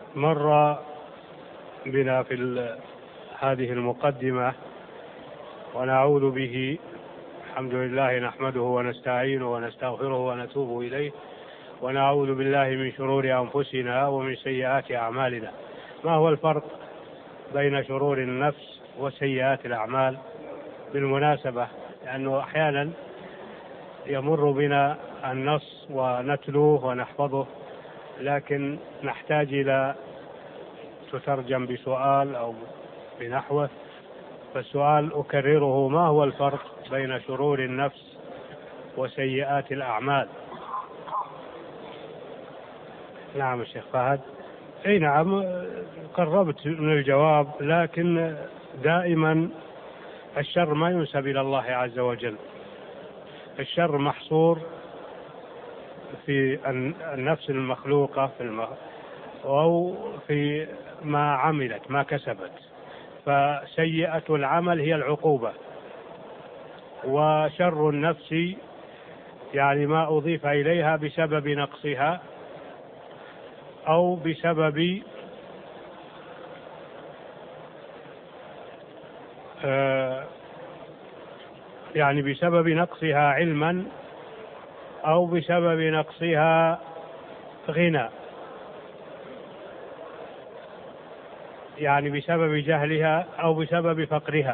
مر بنا هذه المقدمة ونعوذ به الحمد لله نحمده ونستعينه ونستغفره ونتوب إليه ونعوذ بالله من شرور أنفسنا ومن سيئات أعمالنا. ما هو الفرق بين شرور النفس وسيئات الأعمال؟ بالمناسبة لأنه أحيانا يمر بنا النص ونتلوه ونحفظه، لكن نحتاج إلى تترجم بسؤال أو بنحوه. فالسؤال أكرره: ما هو الفرق بين شرور النفس وسيئات الأعمال؟ نعم الشيخ فهد. أي نعم، قربت من الجواب، لكن دائما الشر ما ينسب إلى الله عز وجل. الشر محصور في النفس المخلوقة أو في ما عملت ما كسبت. فسيئة العمل هي العقوبة، وشر النفس يعني ما أضيف إليها بسبب نقصها أو بسبب يعني بسبب نقصها علما أو بسبب نقصها غنى، يعني بسبب جهلها أو بسبب فقرها.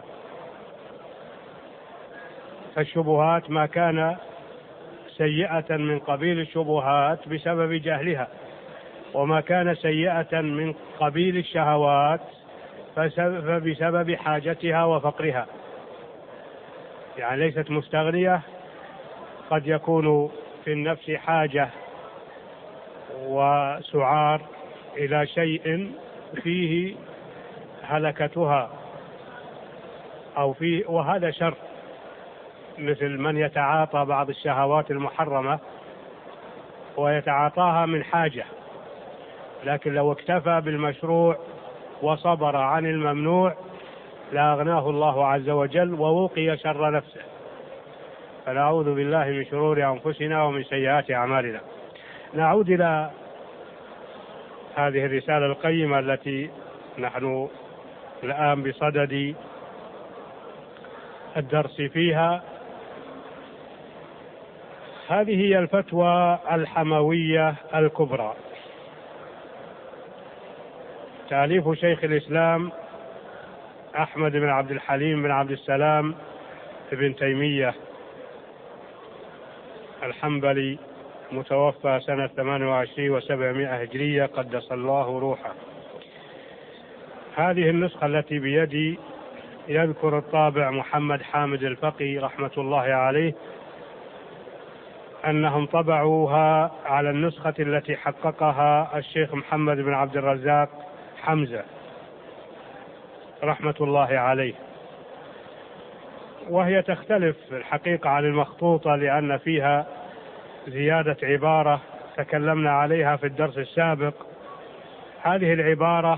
فالشبهات ما كان سيئة من قبيل الشبهات بسبب جهلها، وما كان سيئة من قبيل الشهوات فبسبب حاجتها وفقرها. يعني ليست مستغنية، قد يكون في النفس حاجة وسعار إلى شيء فيه هلكتها أو فيه، وهذا شر، مثل من يتعاطى بعض الشهوات المحرمة ويتعاطاها من حاجة، لكن لو اكتفى بالمشروع وصبر عن الممنوع لأغناه الله عز وجل ووقي شر نفسه. فنعوذ بالله من شرور أنفسنا ومن سيئات أعمالنا. نعود إلى هذه الرسالة القيمة التي نحن الآن بصدد الدرس فيها. هذه هي الفتوى الحموية الكبرى، تأليف شيخ الإسلام أحمد بن عبد الحليم بن عبد السلام ابن تيمية الحنبلي، متوفى سنة 28 و700 هجرية، قدس الله روحه. هذه النسخة التي بيدي يذكر الطابع محمد حامد الفقي رحمة الله عليه أنهم طبعوها على النسخة التي حققها الشيخ محمد بن عبد الرزاق حمزة رحمة الله عليه، وهي تختلف الحقيقة عن المخطوطة لأن فيها زيادة عبارة تكلمنا عليها في الدرس السابق. هذه العبارة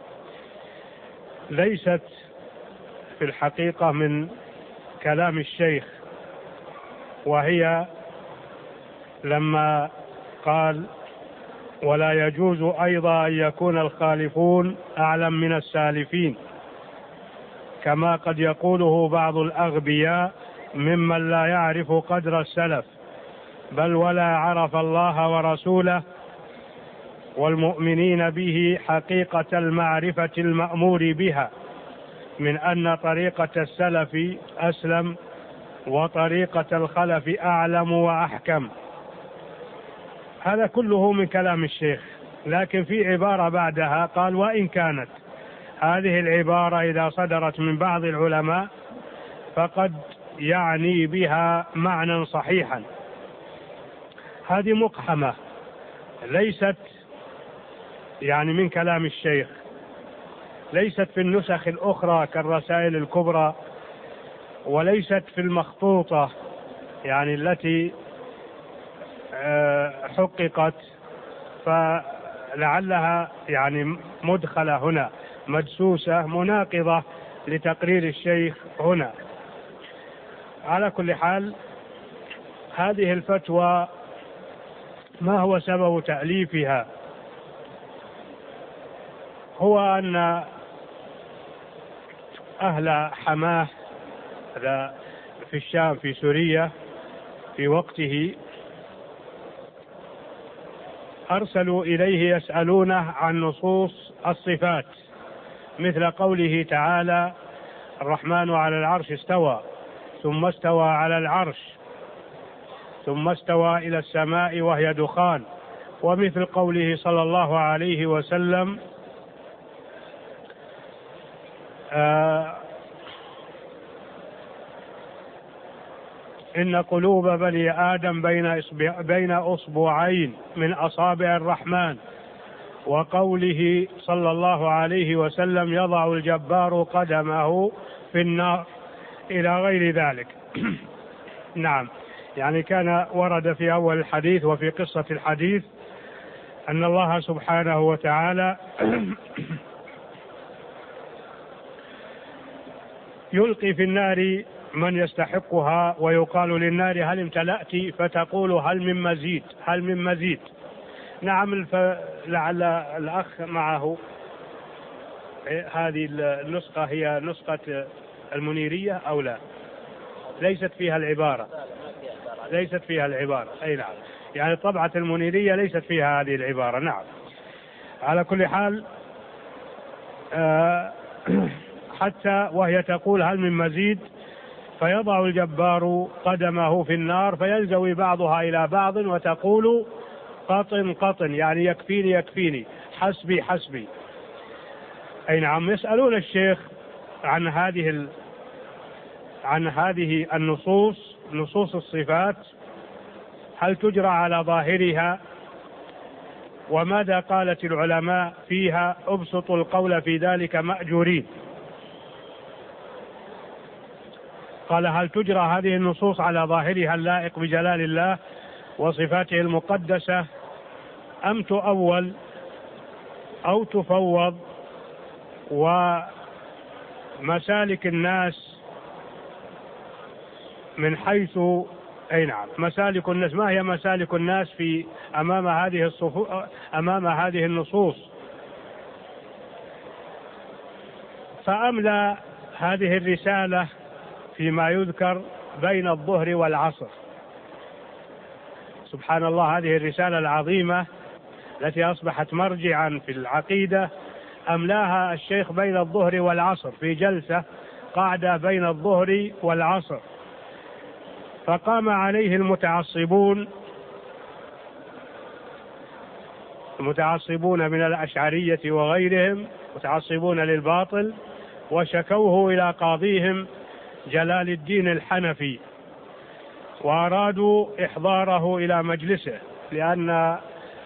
ليست في الحقيقة من كلام الشيخ، وهي لما قال: ولا يجوز أيضا أن يكون الخالفون أعلم من السالفين، كما قد يقوله بعض الأغبياء ممن لا يعرف قدر السلف، بل ولا عرف الله ورسوله والمؤمنين به حقيقة المعرفة المأمور بها، من أن طريقة السلف أسلم وطريقة الخلف أعلم وأحكم. هذا كله من كلام الشيخ، لكن في عبارة بعدها قال: وإن كانت هذه العبارة إذا صدرت من بعض العلماء فقد يعني بها معنى صحيحا. هذه مقحمة، ليست يعني من كلام الشيخ، ليست في النسخ الأخرى كالرسائل الكبرى، وليست في المخطوطة يعني التي حققت، فلعلها يعني مدخلة هنا مدسوسة مناقضة لتقرير الشيخ هنا. على كل حال، هذه الفتوى ما هو سبب تأليفها؟ هو أن أهل حماه في الشام في سوريا في وقته أرسلوا إليه يسألونه عن نصوص الصفات، مثل قوله تعالى: الرحمن على العرش استوى، ثم استوى على العرش، ثم استوى إلى السماء وهي دخان، ومثل قوله صلى الله عليه وسلم: إن قلوب بني آدم بين أصبعين من أصابع الرحمن، وقوله صلى الله عليه وسلم: يضع الجبار قدمه في النار، إلى غير ذلك. نعم، يعني كان ورد في أول الحديث وفي قصة الحديث أن الله سبحانه وتعالى يلقي في النار من يستحقها، ويقال للنار: هل امتلأت؟ فتقول: هل من مزيد، هل من مزيد. نعم، لعل الأخ معه هذه النسخة، هي نسخة المنيرية أو لا؟ ليست فيها العبارة، ليست فيها العبارة. أي نعم، يعني طبعة المنيرية ليست فيها هذه العبارة. نعم، على كل حال حتى وهي تقول: هل من مزيد؟ فيضع الجبار قدمه في النار فينزوي بعضها إلى بعض وتقول: قطن قطن، يعني يكفيني يكفيني، حسبي حسبي. أي نعم. يسألون الشيخ عن هذه النصوص، نصوص الصفات، هل تجرى على ظاهرها؟ وماذا قالت العلماء فيها؟ ابسطوا القول في ذلك مأجورين. قال: هل تجرى هذه النصوص على ظاهرها اللائق بجلال الله وصفاته المقدسة، أم تؤول أو تفوض؟ ومسالك الناس من حيث أي نعم، مسالك الناس، ما هي مسالك الناس في أمام هذه النصوص؟ فأملى هذه الرسالة فيما يذكر بين الظهر والعصر. سبحان الله، هذه الرسالة العظيمة التي أصبحت مرجعا في العقيدة أملاها الشيخ بين الظهر والعصر، في جلسة قاعدة بين الظهر والعصر، فقام عليه المتعصبون من الأشعرية وغيرهم، متعصبون للباطل، وشكوه إلى قاضيهم جلال الدين الحنفي، وأرادوا إحضاره إلى مجلسه، لأن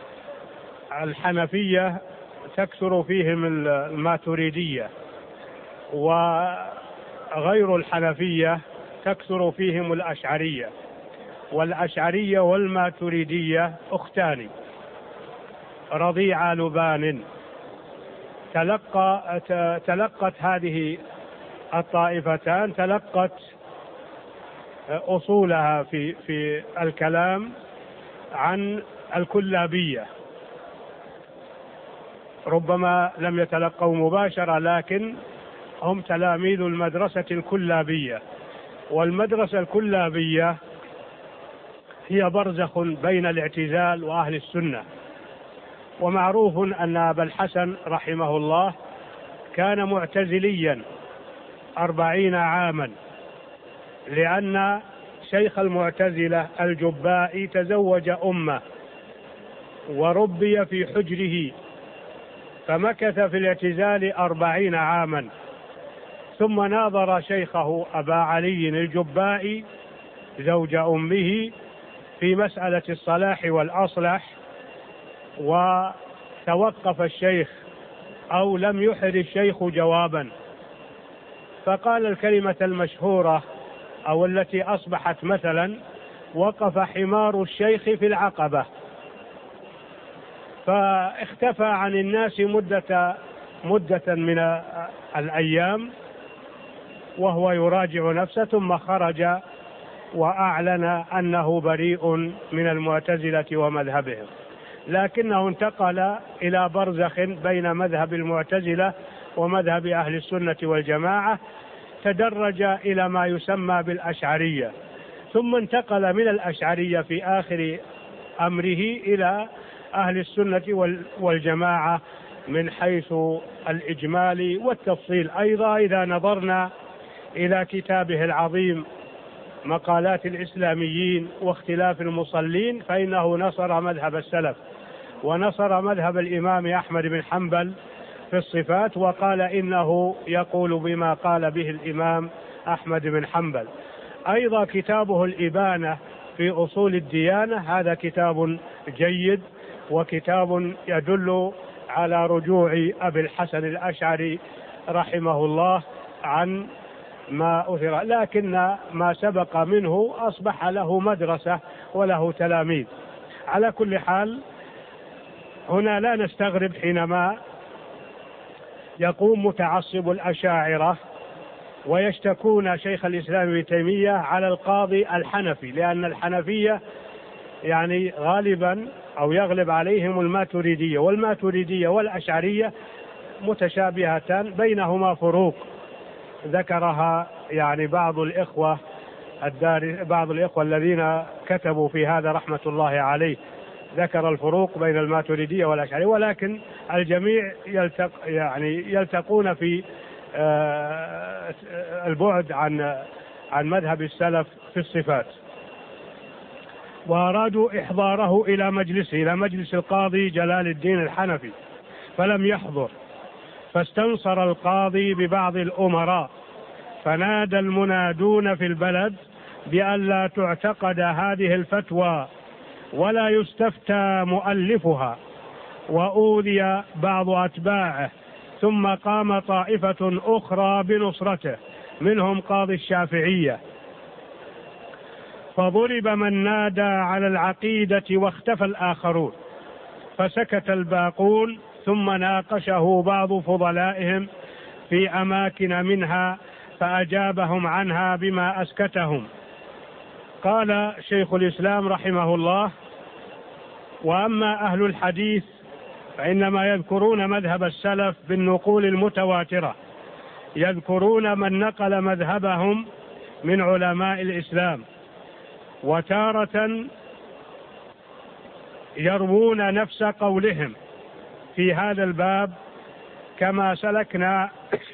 الحنفية تكثر فيهم الماتريدية، وغير الحنفية تكثر فيهم الأشعرية، والأشعرية والماتريدية أختان رضيع لبان. تلقت هذه الطائفتان أصولها في الكلام عن الكلابية، ربما لم يتلقوا مباشرة، لكن هم تلاميذ المدرسة الكلابية. والمدرسة الكلابية هي برزخ بين الاعتزال وأهل السنة. ومعروف أن أبا الحسن رحمه الله كان معتزليا 40 عاما، لأن شيخ المعتزلة الجبائي تزوج أمه وربي في حجره، فمكث في الاعتزال 40 عاما، ثم ناظر شيخه أبا علي الجبائي زوج أمه في مسألة الصلاح والأصلح، وتوقف الشيخ أو لم يحر الشيخ جوابا، فقال الكلمة المشهورة أو التي أصبحت مثلا: وقف حمار الشيخ في العقبة. فاختفى عن الناس مدة من الأيام وهو يراجع نفسه، ثم خرج وأعلن أنه بريء من المعتزلة ومذهبهم. لكنه انتقل إلى برزخ بين مذهب المعتزلة ومذهب أهل السنة والجماعة، تدرج إلى ما يسمى بالأشعرية، ثم انتقل من الأشعرية في آخر أمره إلى أهل السنة والجماعة من حيث الإجمال والتفصيل. أيضا إذا نظرنا إلى كتابه العظيم مقالات الإسلاميين واختلاف المصلين، فإنه نصر مذهب السلف ونصر مذهب الإمام أحمد بن حنبل في الصفات، وقال إنه يقول بما قال به الإمام أحمد بن حنبل. أيضا كتابه الإبانة في أصول الديانة، هذا كتاب جيد وكتاب يدل على رجوع أبي الحسن الأشعري رحمه الله عن ما أثر، لكن ما سبق منه أصبح له مدرسة وله تلاميذ. على كل حال هنا لا نستغرب حينما يقوم متعصب الأشاعرة ويشتكون شيخ الإسلام ابن تيمية على القاضي الحنفي، لأن الحنفية يعني غالبا أو يغلب عليهم الماتريدية، والماتريدية والأشعرية متشابهتان بينهما فروق ذكرها يعني بعض الإخوة الذين كتبوا في هذا رحمة الله عليه، ذكر الفروق بين الماتريدية والأشعرية، ولكن الجميع يلتقون في البعد عن مذهب السلف في الصفات. وأرادوا إحضاره إلى مجلس القاضي جلال الدين الحنفي فلم يحضر، فاستنصر القاضي ببعض الأمراء، فنادى المنادون في البلد بأن لا تعتقد هذه الفتوى ولا يستفتى مؤلفها، وأوذي بعض أتباعه، ثم قام طائفة أخرى بنصرته منهم قاضي الشافعية، فضرب من نادى على العقيدة واختفى الآخرون، فسكت الباقون، ثم ناقشه بعض فضلائهم في أماكن منها فأجابهم عنها بما أسكتهم. قال شيخ الإسلام رحمه الله: وأما أهل الحديث فإنما يذكرون مذهب السلف بالنقول المتواترة، يذكرون من نقل مذهبهم من علماء الإسلام، وتارة يروون نفس قولهم في هذا الباب كما سلكنا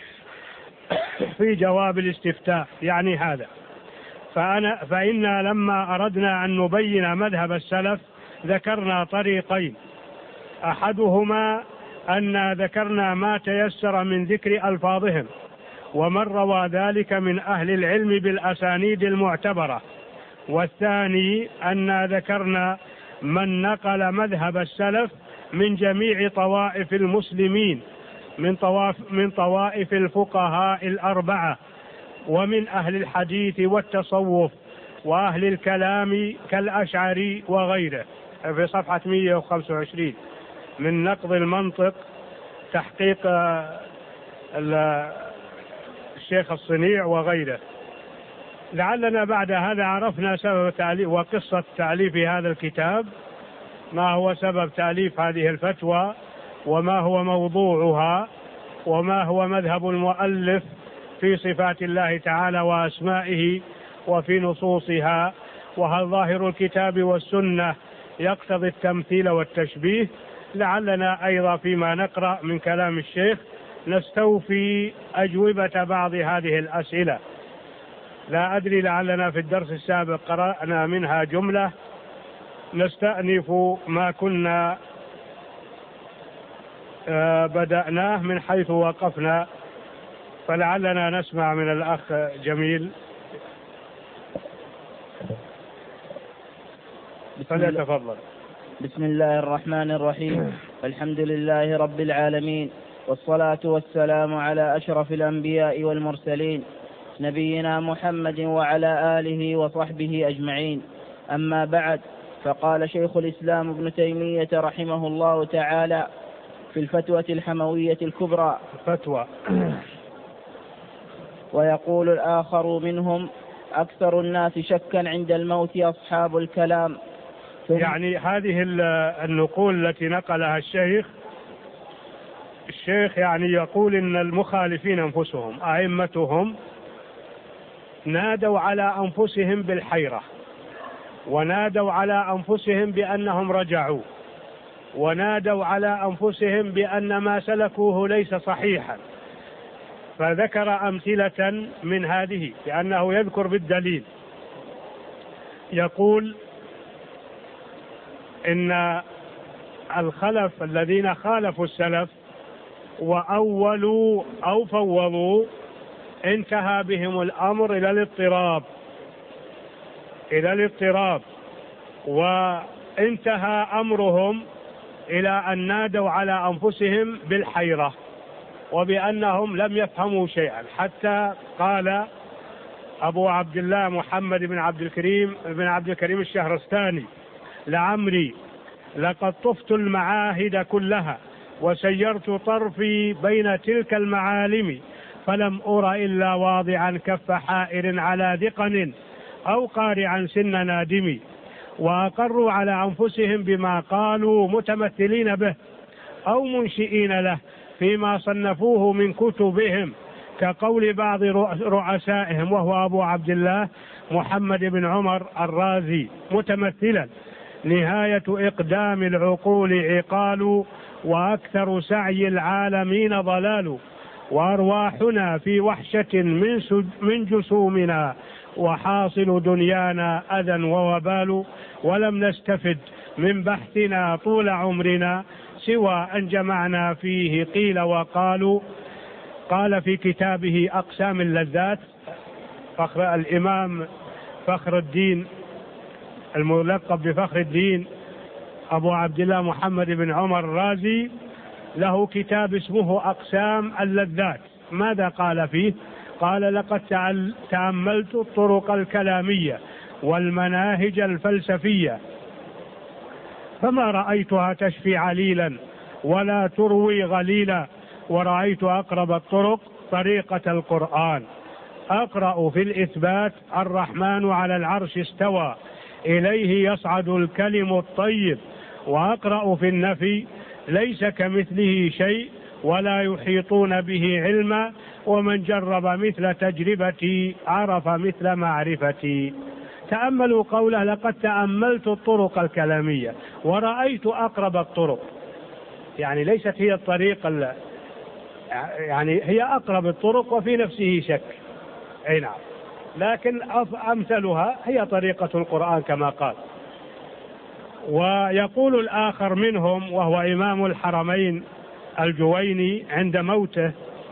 في جواب الاستفتاء، يعني هذا. فإنا لما أردنا أن نبين مذهب السلف ذكرنا طريقين: أحدهما أن ذكرنا ما تيسر من ذكر ألفاظهم ومن روى ذلك من أهل العلم بالأسانيد المعتبرة، والثاني أن ذكرنا من نقل مذهب السلف من جميع طوائف المسلمين، من طوائف الفقهاء الأربعة، ومن أهل الحديث والتصوف وأهل الكلام كالأشعري وغيره، في صفحة 125 من نقض المنطق، تحقيق الشيخ الصنيع وغيره. لعلنا بعد هذا عرفنا سبب تأليف وقصة تأليف هذا الكتاب، ما هو سبب تأليف هذه الفتوى، وما هو موضوعها، وما هو مذهب المؤلف في صفات الله تعالى وأسمائه وفي نصوصها، وهل ظاهر الكتاب والسنة يقتضي التمثيل والتشبيه. لعلنا أيضا فيما نقرأ من كلام الشيخ نستوفي أجوبة بعض هذه الأسئلة. لا أدري، لعلنا في الدرس السابق قرأنا منها جملة، نستأنف ما كنا بدأناه من حيث وقفنا، فلعلنا نسمع من الأخ جميل، فليتفضل. بسم الله الرحمن الرحيم. الحمد لله رب العالمين، والصلاة والسلام على أشرف الأنبياء والمرسلين، نبينا محمد وعلى آله وصحبه أجمعين. أما بعد، فقال شيخ الإسلام ابن تيمية رحمه الله تعالى في الفتوى الحموية الكبرى: فتوى. ويقول الآخر منهم: أكثر الناس شكا عند الموت أصحاب الكلام، يعني هذه النقول التي نقلها الشيخ يعني يقول إن المخالفين أنفسهم أئمتهم نادوا على أنفسهم بالحيرة، ونادوا على أنفسهم بأنهم رجعوا، ونادوا على أنفسهم بأن ما سلكوه ليس صحيحا. فذكر أمثلة من هذه لأنه يذكر بالدليل. يقول إن الخلف الذين خالفوا السلف وأولوا أو فوضوا انتهى بهم الأمر إلى الاضطراب، وانتهى أمرهم إلى أن نادوا على أنفسهم بالحيرة وبأنهم لم يفهموا شيئا، حتى قال أبو عبد الله محمد بن عبد الكريم الشهرستاني: لعمري لقد طفت المعاهد كلها وسيرت طرفي بين تلك المعالم، فلم أر إلا واضعا كف حائر على ذقن أو قارعا سن نادم، وأقروا على أنفسهم بما قالوا متمثلين به أو منشئين له فيما صنفوه من كتبهم، كقول بعض رؤسائهم وهو أبو عبد الله محمد بن عمر الرازي متمثلا: نهاية إقدام العقول عقال، وأكثر سعي العالمين ضلال، وأرواحنا في وحشة من جسومنا، وحاصل دنيانا أذى ووبال، ولم نستفد من بحثنا طول عمرنا سوى أن جمعنا فيه قيل وقالوا. قال في كتابه أقسام اللذات الإمام فخر الدين الملقب بفخر الدين أبو عبد الله محمد بن عمر الرازي له كتاب اسمه أقسام اللذات. ماذا قال فيه؟ قال: لقد تأملت الطرق الكلامية والمناهج الفلسفية فما رأيتها تشفي عليلا ولا تروي غليلا، ورأيت أقرب الطرق طريقة القرآن. أقرأ في الإثبات: الرحمن على العرش استوى إليه يصعد الكلم الطيب، وأقرأ في النفي: ليس كمثله شيء ولا يحيطون به علما، ومن جرب مثل تجربتي عرف مثل معرفتي. تأملوا قوله: لقد تأملت الطرق الكلامية ورأيت أقرب الطرق، يعني ليست هي الطريق يعني هي أقرب الطرق وفي نفسه شك، أي نعم، لكن أمثلها هي طريقة القرآن كما قال. ويقول الآخر منهم وهو إمام الحرمين الجويني عند موته: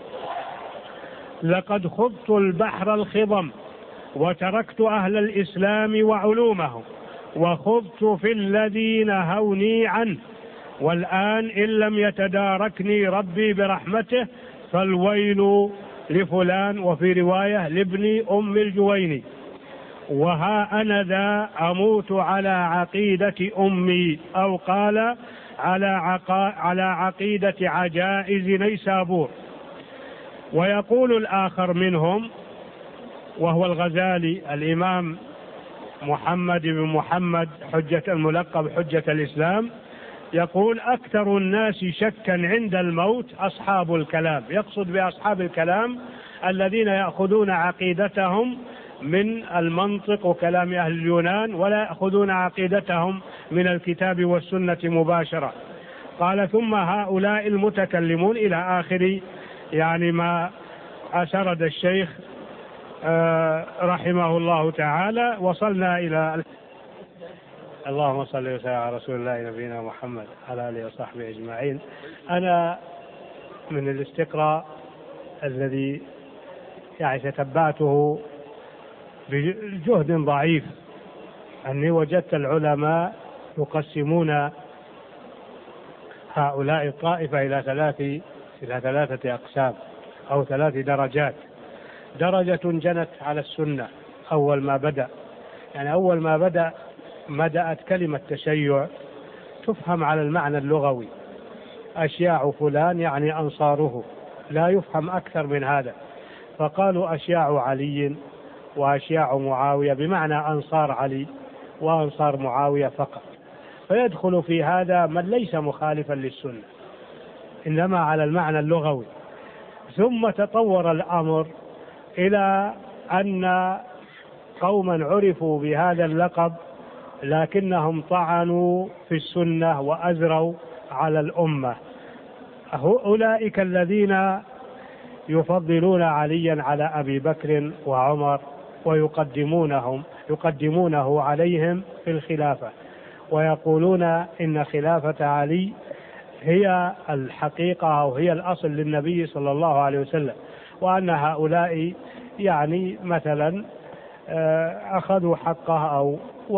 لقد خضت البحر الخضم وتركت أهل الإسلام وعلومهم، وخضت في الذي نهوني عنه، والآن إن لم يتداركني ربي برحمته فالويل لفلان، وفي رواية لابن أم الجويني، وها أنا ذا أموت على عقيدة أمي، أو قال على عقيدة عجائز نيسابور. ويقول الآخر منهم وهو الغزالي الإمام محمد بن محمد الملقب حجة الإسلام، يقول: أكثر الناس شكا عند الموت أصحاب الكلام. يقصد بأصحاب الكلام الذين يأخذون عقيدتهم من المنطق وكلام أهل اليونان، ولا يأخذون عقيدتهم من الكتاب والسنة مباشرة. قال: ثم هؤلاء المتكلمون إلى آخر يعني ما أسرد الشيخ رحمه الله تعالى. وصلنا إلى اللهم صل وسلم على رسول الله نبينا محمد على آله وصحبه أجمعين. أنا من الاستقراء الذي يعني تتبعته بجهد ضعيف أني وجدت العلماء يقسمون هؤلاء الطائفة إلى ثلاثة أقسام أو 3 درجات. درجة جنت على السنة أول ما بدأت كلمة تشيع تفهم على المعنى اللغوي، أشياع فلان يعني أنصاره، لا يفهم أكثر من هذا، فقالوا أشياع علي وأشياع معاوية، بمعنى أنصار علي وأنصار معاوية فقط. فيدخل في هذا من ليس مخالفا للسنة إنما على المعنى اللغوي. ثم تطور الأمر إلى أن قوما عرفوا بهذا اللقب لكنهم طعنوا في السنة وأزروا على الأمة. أولئك الذين يفضلون عليا على أبي بكر وعمر ويقدمونه عليهم في الخلافة، ويقولون إن خلافة علي هي الحقيقة أو هي الأصل للنبي صلى الله عليه وسلم، وأن هؤلاء يعني مثلا أخذوا حقه أو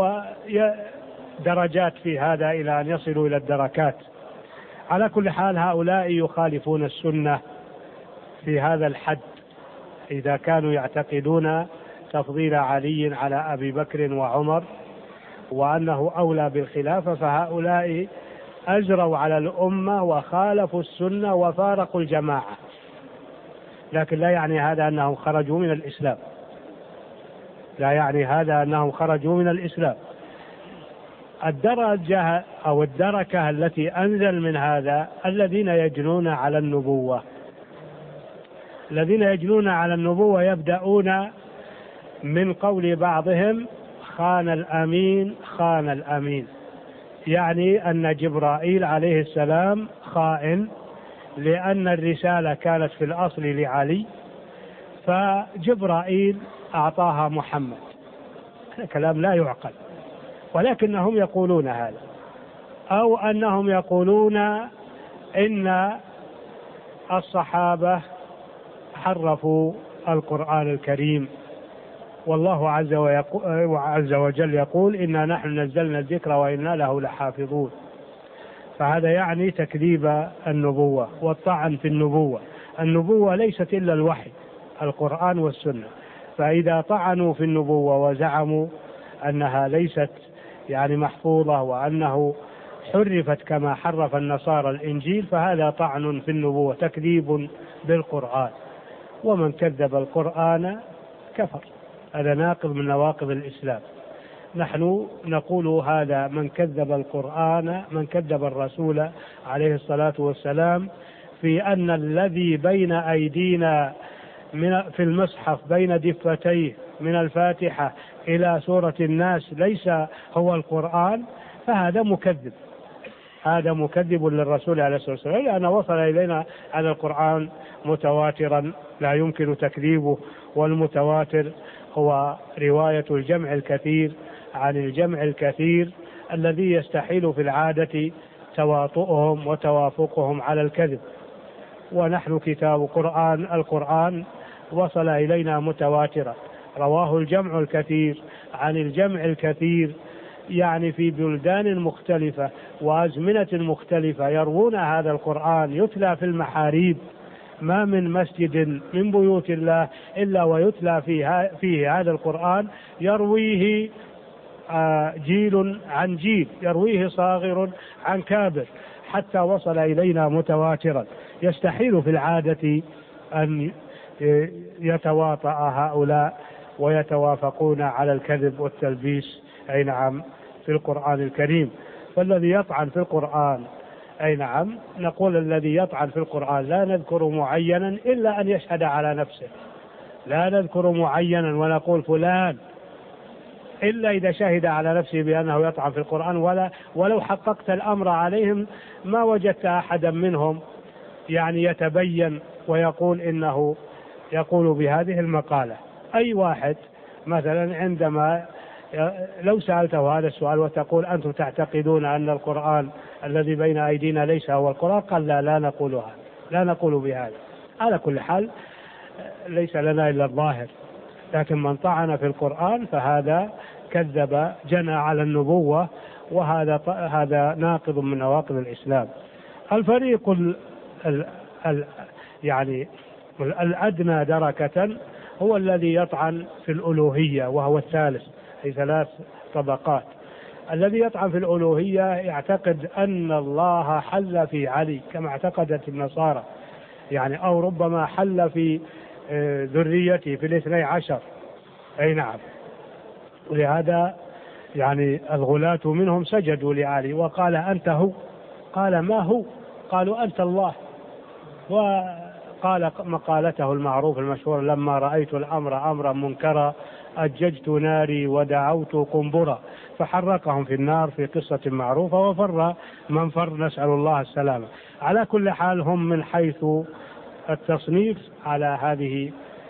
ودرجات في هذا إلى أن يصلوا إلى الدركات. على كل حال هؤلاء يخالفون السنة في هذا الحد إذا كانوا يعتقدون تفضيل علي على أبي بكر وعمر وأنه أولى بالخلافة، فهؤلاء أجروا على الأمة وخالفوا السنة وفارقوا الجماعة، لكن لا يعني هذا أنهم خرجوا من الإسلام، لا يعني هذا أنهم خرجوا من الإسلام. الدرجة أو الدركة التي أنزل من هذا الذين يجنون على النبوة. الذين يجنون على النبوة يبدأون من قول بعضهم خان الأمين خان الأمين، يعني أن جبرائيل عليه السلام خائن، لأن الرسالة كانت في الأصل لعلي فجبرائيل أعطاها محمد. كلام لا يعقل، ولكنهم يقولون هذا. أو أنهم يقولون إن الصحابة حرفوا القرآن الكريم، والله عز وجل يقول إنا نحن نزلنا الذكر وإنا له لحافظون. فهذا يعني تكذيب النبوة والطعن في النبوة. النبوة ليست إلا الوحي القرآن والسنة، فإذا طعنوا في النبوة وزعموا أنها ليست يعني محفوظة وأنه حرفت كما حرف النصارى الإنجيل فهذا طعن في النبوة، تكذيب بالقرآن، ومن كذب القرآن كفر. هذا ناقض من نواقض الإسلام. نحن نقول هذا من كذب القرآن، من كذب الرسول عليه الصلاة والسلام، في أن الذي بين أيدينا في المصحف بين دفتيه من الفاتحة إلى سورة الناس ليس هو القرآن، فهذا مكذب. هذا مكذب للرسول عليه الصلاة والسلام، لأنه وصل إلينا هذا القرآن متواترا لا يمكن تكذيبه، والمتواتر هو رواية الجمع الكثير عن الجمع الكثير الذي يستحيل في العادة تواطؤهم وتوافقهم على الكذب. ونحن كتاب القرآن وصل إلينا متواترا، رواه الجمع الكثير عن الجمع الكثير، يعني في بلدان مختلفة وأزمنة مختلفة يروون هذا القرآن، يتلى في المحاريب. ما من مسجد من بيوت الله إلا ويتلى فيه هذا القرآن، يرويه جيل عن جيل، يرويه صاغر عن كابر، حتى وصل إلينا متواترا. يستحيل في العادة أن يتواطأ هؤلاء ويتوافقون على الكذب والتلبيس أي نعم في القرآن الكريم. فالذي يطعن في القرآن أي نعم نقول الذي يطعن في القرآن لا نذكر معينا إلا أن يشهد على نفسه، لا نذكر معينا ونقول فلان إلا إذا شهد على نفسه بأنه يطعن في القرآن. ولو حققت الأمر عليهم ما وجدت أحدا منهم يعني يتبين ويقول إنه يقول بهذه المقالة. أي واحد مثلا عندما لو سألته هذا السؤال وتقول أنتم تعتقدون أن القرآن الذي بين أيدينا ليس هو القرآن، قال لا نقول هذا، لا نقول بهذا. على كل حال ليس لنا إلا الظاهر، لكن من طعن في القرآن فهذا كذب، جنى على النبوة، وهذا ناقض من نواقض الإسلام. الفريق يعني الأدنى دركة هو الذي يطعن في الألوهية، وهو الثالث في 3 طبقات. الذي يطعن في الألوهية يعتقد أن الله حل في علي كما اعتقدت النصارى، يعني أو ربما حل في ذريته في 12، أي نعم. ولهذا يعني الغلاة منهم سجدوا لعلي وقال أنت هو، قال ما هو، قالوا أنت الله. وقال مقالته المعروف المشهور: لما رأيت الأمر أمرا منكرا أججت ناري ودعوت قنبرا، فحرقهم في النار في قصة معروفة وفر من فر، نسأل الله السلامة. على كل حال هم من حيث التصنيف على هذه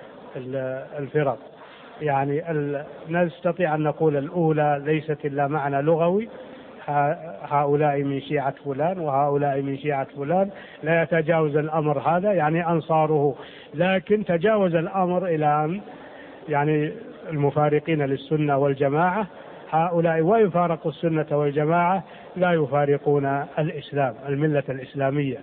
الفرق، يعني نستطيع أن نقول الأولى ليست إلا معنى لغوي، هؤلاء من شيعة فلان وهؤلاء من شيعة فلان، لا يتجاوز الأمر هذا يعني أنصاره، لكن تجاوز الأمر إلى أن يعني المفارقين للسنة والجماعة هؤلاء وإن فارقوا السنة والجماعة لا يفارقون الإسلام، الملة الإسلامية.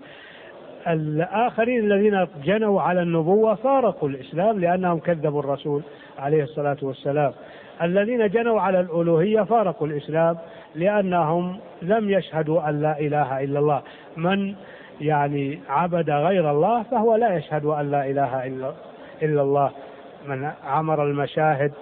الآخرين الذين جنوا على النبوة فارقوا الإسلام لأنهم كذبوا الرسول عليه الصلاة والسلام. الذين جنوا على الألوهية فارقوا الإسلام لأنهم لم يشهدوا أن لا إله إلا الله. من يعني عبد غير الله فهو لا يشهد أن لا إله إلا الله. من عمر المشاهد،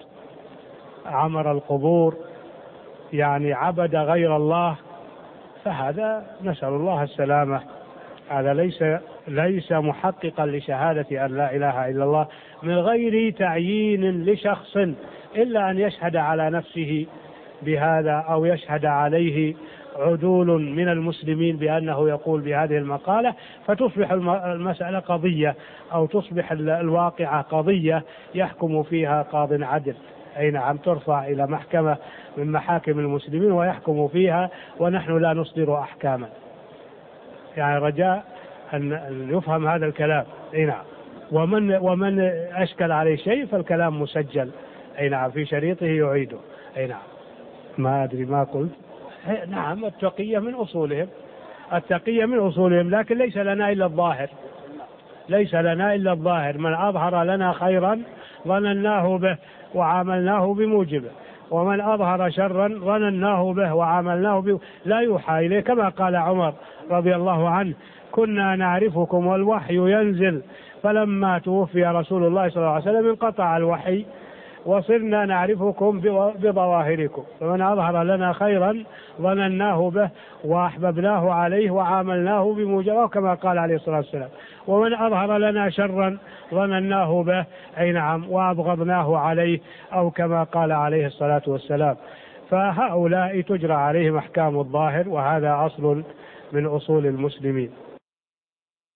عمر القبور، يعني عبد غير الله، فهذا نسأل الله السلامة، هذا ليس محققا لشهادة أن لا إله إلا الله من غير تعيين لشخص، إلا أن يشهد على نفسه بهذا أو يشهد عليه عدول من المسلمين بأنه يقول بهذه المقالة، فتصبح المسألة قضية أو تصبح الواقعة قضية يحكم فيها قاض عدل. أي نعم، ترفع إلى محكمة من محاكم المسلمين ويحكم فيها ونحن لا نصدر أحكاما. يعني رجاء أن يفهم هذا الكلام. أي نعم. ومن أشكل عليه شيء فالكلام مسجل، أي نعم، في شريطه يعيده. أي نعم. ما أدري ما قلت. نعم، التقية من أصولهم، التقية من أصولهم، لكن ليس لنا إلا الظاهر، ليس لنا إلا الظاهر. من أظهر لنا خيرا ظنناه به وعاملناه بموجبه، ومن أظهر شرا ظنناه به وعاملناه به، لا يوحى إليه، كما قال عمر رضي الله عنه: كنا نعرفكم والوحي ينزل، فلما توفي رسول الله صلى الله عليه وسلم انقطع الوحي وصرنا نعرفكم بظواهركم، فمن أظهر لنا خيرا ظنناه به وأحببناه عليه وعاملناه بموجبه، كما قال عليه الصلاة والسلام. ومن أظهر لنا شرا ظنناه به، أي نعم، وأبغضناه عليه، أو كما قال عليه الصلاة والسلام. فهؤلاء تجرى عليهم أحكام الظاهر، وهذا أصل من أصول المسلمين.